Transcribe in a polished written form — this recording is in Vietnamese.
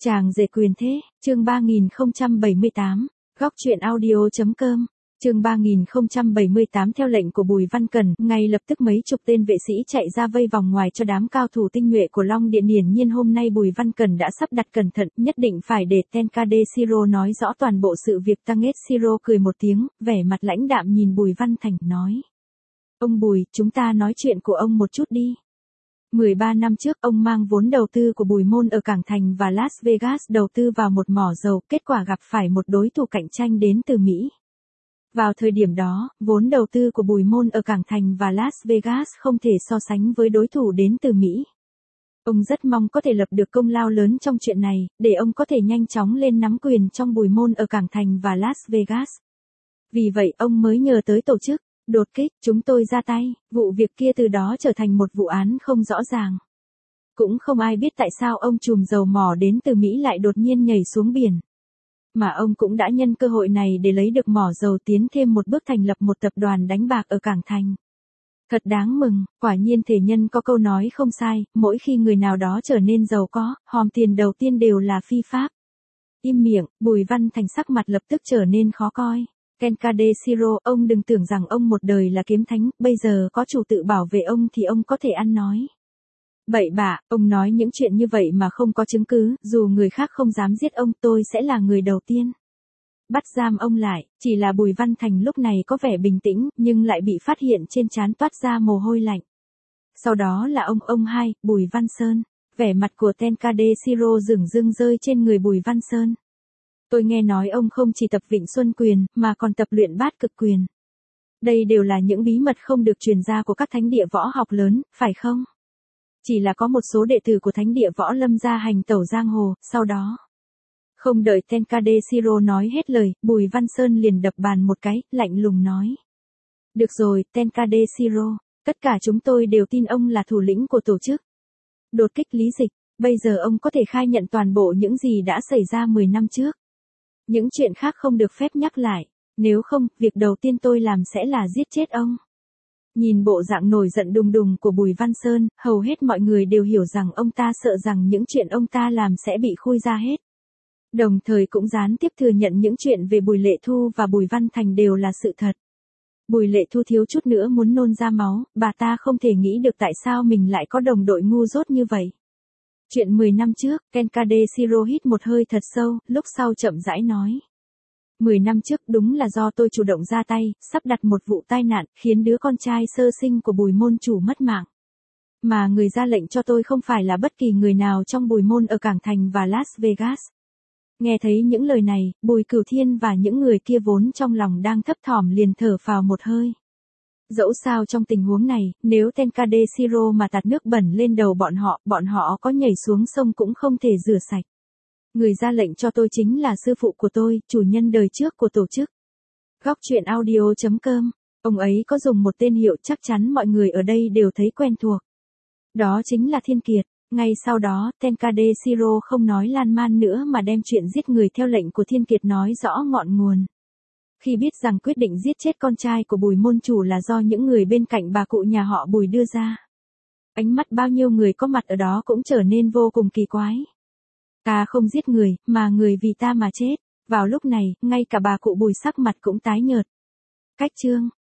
Chàng rể quyền thế, chương 3078, góc truyện audio.com, chương 3078 theo lệnh của Bùi Văn Cẩn, ngay lập tức mấy chục tên vệ sĩ chạy ra vây vòng ngoài cho đám cao thủ tinh nhuệ của Long Điện. Hiển nhiên hôm nay Bùi Văn Cẩn đã sắp đặt cẩn thận, nhất định phải để Tenkade Shiro nói rõ toàn bộ sự việc. Tanget Shiro cười một tiếng, vẻ mặt lãnh đạm nhìn Bùi Văn Thành, nói. Ông Bùi, chúng ta nói chuyện của ông một chút đi. 13 năm trước, ông mang vốn đầu tư của Bùi Môn ở Cảng Thành và Las Vegas đầu tư vào một mỏ dầu, kết quả gặp phải một đối thủ cạnh tranh đến từ Mỹ. Vào thời điểm đó, vốn đầu tư của Bùi Môn ở Cảng Thành và Las Vegas không thể so sánh với đối thủ đến từ Mỹ. Ông rất mong có thể lập được công lao lớn trong chuyện này, để ông có thể nhanh chóng lên nắm quyền trong Bùi Môn ở Cảng Thành và Las Vegas. Vì vậy, ông mới nhờ tới tổ chức đột kích, chúng tôi ra tay, vụ việc kia từ đó trở thành một vụ án không rõ ràng. Cũng không ai biết tại sao ông trùm dầu mỏ đến từ Mỹ lại đột nhiên nhảy xuống biển. Mà ông cũng đã nhân cơ hội này để lấy được mỏ dầu, tiến thêm một bước thành lập một tập đoàn đánh bạc ở Cảng Thành. Thật đáng mừng, quả nhiên thể nhân có câu nói không sai, mỗi khi người nào đó trở nên giàu có, hòm tiền đầu tiên đều là phi pháp. Im miệng, Bùi Văn Thành sắc mặt lập tức trở nên khó coi. Tenkade Shiro, ông đừng tưởng rằng ông một đời là kiếm thánh, bây giờ có chủ tự bảo vệ ông thì ông có thể ăn nói. Bậy bạ, ông nói những chuyện như vậy mà không có chứng cứ, dù người khác không dám giết ông, tôi sẽ là người đầu tiên bắt giam ông lại. Chỉ là Bùi Văn Thành lúc này có vẻ bình tĩnh, nhưng lại bị phát hiện trên trán toát ra mồ hôi lạnh. Sau đó là ông hai, Bùi Văn Sơn. Vẻ mặt của Tenkade Shiro dửng dưng rơi trên người Bùi Văn Sơn. Tôi nghe nói ông không chỉ tập Vịnh Xuân Quyền, mà còn tập luyện Bát Cực Quyền. Đây đều là những bí mật không được truyền ra của các thánh địa võ học lớn, phải không? Chỉ là có một số đệ tử của thánh địa võ lâm ra hành tẩu giang hồ, sau đó. Không đợi Tenkade Shiro nói hết lời, Bùi Văn Sơn liền đập bàn một cái, lạnh lùng nói. Được rồi, Tenkade Shiro, tất cả chúng tôi đều tin ông là thủ lĩnh của tổ chức đột kích Lý Dịch. Bây giờ ông có thể khai nhận toàn bộ những gì đã xảy ra 10 năm trước. Những chuyện khác không được phép nhắc lại, nếu không, việc đầu tiên tôi làm sẽ là giết chết ông. Nhìn bộ dạng nổi giận đùng đùng của Bùi Văn Sơn, hầu hết mọi người đều hiểu rằng ông ta sợ rằng những chuyện ông ta làm sẽ bị khui ra hết. Đồng thời cũng gián tiếp thừa nhận những chuyện về Bùi Lệ Thu và Bùi Văn Thành đều là sự thật. Bùi Lệ Thu thiếu chút nữa muốn nôn ra máu, bà ta không thể nghĩ được tại sao mình lại có đồng đội ngu dốt như vậy. Chuyện 10 năm trước, Tenkade Shiro hít một hơi thật sâu, lúc sau chậm rãi nói. 10 năm trước đúng là do tôi chủ động ra tay, sắp đặt một vụ tai nạn, khiến đứa con trai sơ sinh của Bùi Môn chủ mất mạng. Mà người ra lệnh cho tôi không phải là bất kỳ người nào trong Bùi Môn ở Cảng Thành và Las Vegas. Nghe thấy những lời này, Bùi Cửu Thiên và những người kia vốn trong lòng đang thấp thỏm liền thở phào một hơi. Dẫu sao trong tình huống này, nếu Tenkade Shiro mà tạt nước bẩn lên đầu bọn họ có nhảy xuống sông cũng không thể rửa sạch. Người ra lệnh cho tôi chính là sư phụ của tôi, chủ nhân đời trước của tổ chức góc truyện audio.com. Ông ấy có dùng một tên hiệu chắc chắn mọi người ở đây đều thấy quen thuộc. Đó chính là Thiên Kiệt. Ngay sau đó, Tenkade Shiro không nói lan man nữa mà đem chuyện giết người theo lệnh của Thiên Kiệt nói rõ ngọn nguồn. Khi biết rằng quyết định giết chết con trai của Bùi Môn chủ là do những người bên cạnh bà cụ nhà họ Bùi đưa ra, ánh mắt bao nhiêu người có mặt ở đó cũng trở nên vô cùng kỳ quái. Ta không giết người, mà người vì ta mà chết. Vào lúc này, ngay cả bà cụ Bùi sắc mặt cũng tái nhợt. Cách chương